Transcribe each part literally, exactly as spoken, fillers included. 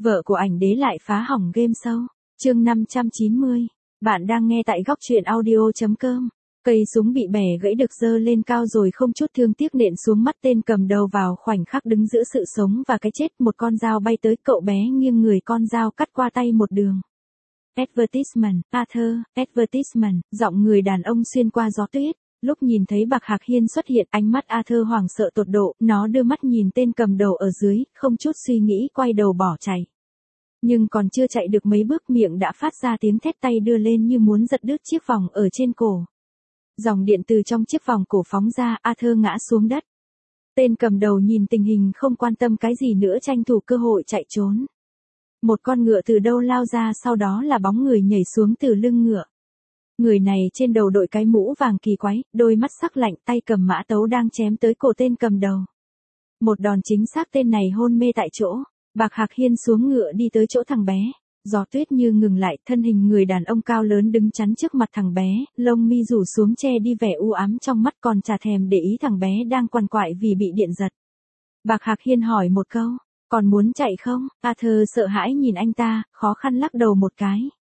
Vợ của ảnh đế lại phá hỏng game show. Chương năm trăm chín mươi. Bạn đang nghe tại góc truyện audio chấm com. Cây súng bị bẻ gãy được giơ lên cao rồi không chút thương tiếc nện xuống mắt tên cầm đầu vào khoảnh khắc đứng giữa sự sống và cái chết. Một con dao bay tới, cậu bé nghiêng người, con dao cắt qua tay một đường. Advertisement, Arthur, advertisement, giọng người đàn ông xuyên qua gió tuyết. Lúc nhìn thấy Bạc Hạc Hiên xuất hiện, ánh mắt Arthur hoảng sợ tột độ, nó đưa mắt nhìn tên cầm đầu ở dưới, không chút suy nghĩ quay đầu bỏ chạy. Nhưng còn chưa chạy được mấy bước, miệng đã phát ra tiếng thét, tay đưa lên như muốn giật đứt chiếc vòng ở trên cổ. Dòng điện từ trong chiếc vòng cổ phóng ra, Arthur ngã xuống đất. Tên cầm đầu nhìn tình hình không quan tâm cái gì nữa, tranh thủ cơ hội chạy trốn. Một con ngựa từ đâu lao ra, sau đó là bóng người nhảy xuống từ lưng ngựa. Người này trên đầu đội cái mũ vàng kỳ quái, đôi mắt sắc lạnh, tay cầm mã tấu đang chém tới cổ tên cầm đầu. Một đòn chính xác, tên này hôn mê tại chỗ. Bạc Hạc Hiên xuống ngựa đi tới chỗ thằng bé. Gió tuyết như ngừng lại, thân hình người đàn ông cao lớn đứng chắn trước mặt thằng bé, lông mi rủ xuống che đi vẻ u ám trong mắt, còn chả thèm để ý thằng bé đang quằn quại vì bị điện giật. Bạc Hạc Hiên hỏi một câu, còn muốn chạy không? Arthur sợ hãi nhìn anh ta, khó khăn lắc đầu một cái.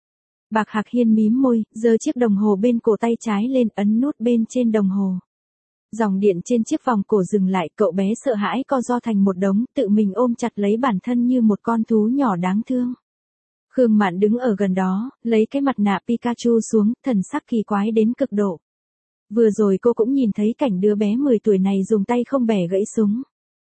Bạc Hạc Hiên mím môi, giơ chiếc đồng hồ bên cổ tay trái lên, ấn nút bên trên đồng hồ. Dòng điện trên chiếc vòng cổ dừng lại, cậu bé sợ hãi co ro thành một đống, tự mình ôm chặt lấy bản thân như một con thú nhỏ đáng thương. Khương Mạn đứng ở gần đó, lấy cái mặt nạ Pikachu xuống, thần sắc kỳ quái đến cực độ. Vừa rồi cô cũng nhìn thấy cảnh đứa bé mười tuổi này dùng tay không bẻ gãy súng.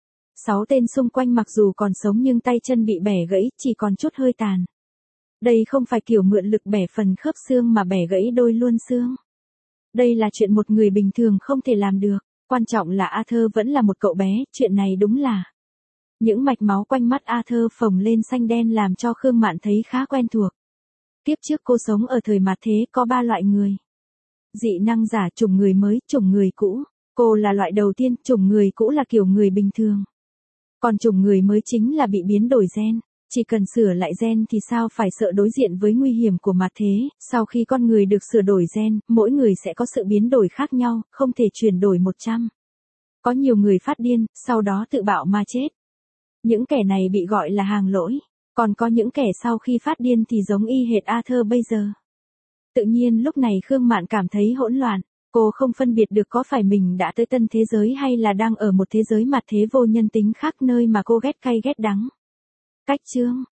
Sáu tên xung quanh mặc dù còn sống nhưng tay chân bị bẻ gãy, chỉ còn chút hơi tàn. Đây không phải kiểu mượn lực bẻ phần khớp xương mà bẻ gãy đôi luôn xương. Đây là chuyện một người bình thường không thể làm được. Quan trọng là Arthur vẫn là một cậu bé, chuyện này đúng là. Những mạch máu quanh mắt Arthur phồng lên xanh đen làm cho Khương Mạn thấy khá quen thuộc. Tiếp trước cô sống ở thời mạt thế, có ba loại người. Dị năng giả, chủng người mới, chủng người cũ. Cô là loại đầu tiên, chủng người cũ là kiểu người bình thường. Còn chủng người mới chính là bị biến đổi gen. Chỉ cần sửa lại gen thì sao phải sợ đối diện với nguy hiểm của mạt thế. Sau khi con người được sửa đổi gen, mỗi người sẽ có sự biến đổi khác nhau, không thể chuyển đổi một trăm. Có nhiều người phát điên, sau đó tự bạo mà chết. Những kẻ này bị gọi là hàng lỗi. Còn có những kẻ sau khi phát điên thì giống y hệt Arthur bây giờ. Tự nhiên lúc này Khương Mạn cảm thấy hỗn loạn. Cô không phân biệt được có phải mình đã tới tân thế giới hay là đang ở một thế giới mạt thế vô nhân tính khác, nơi mà cô ghét cay ghét đắng. Cách chương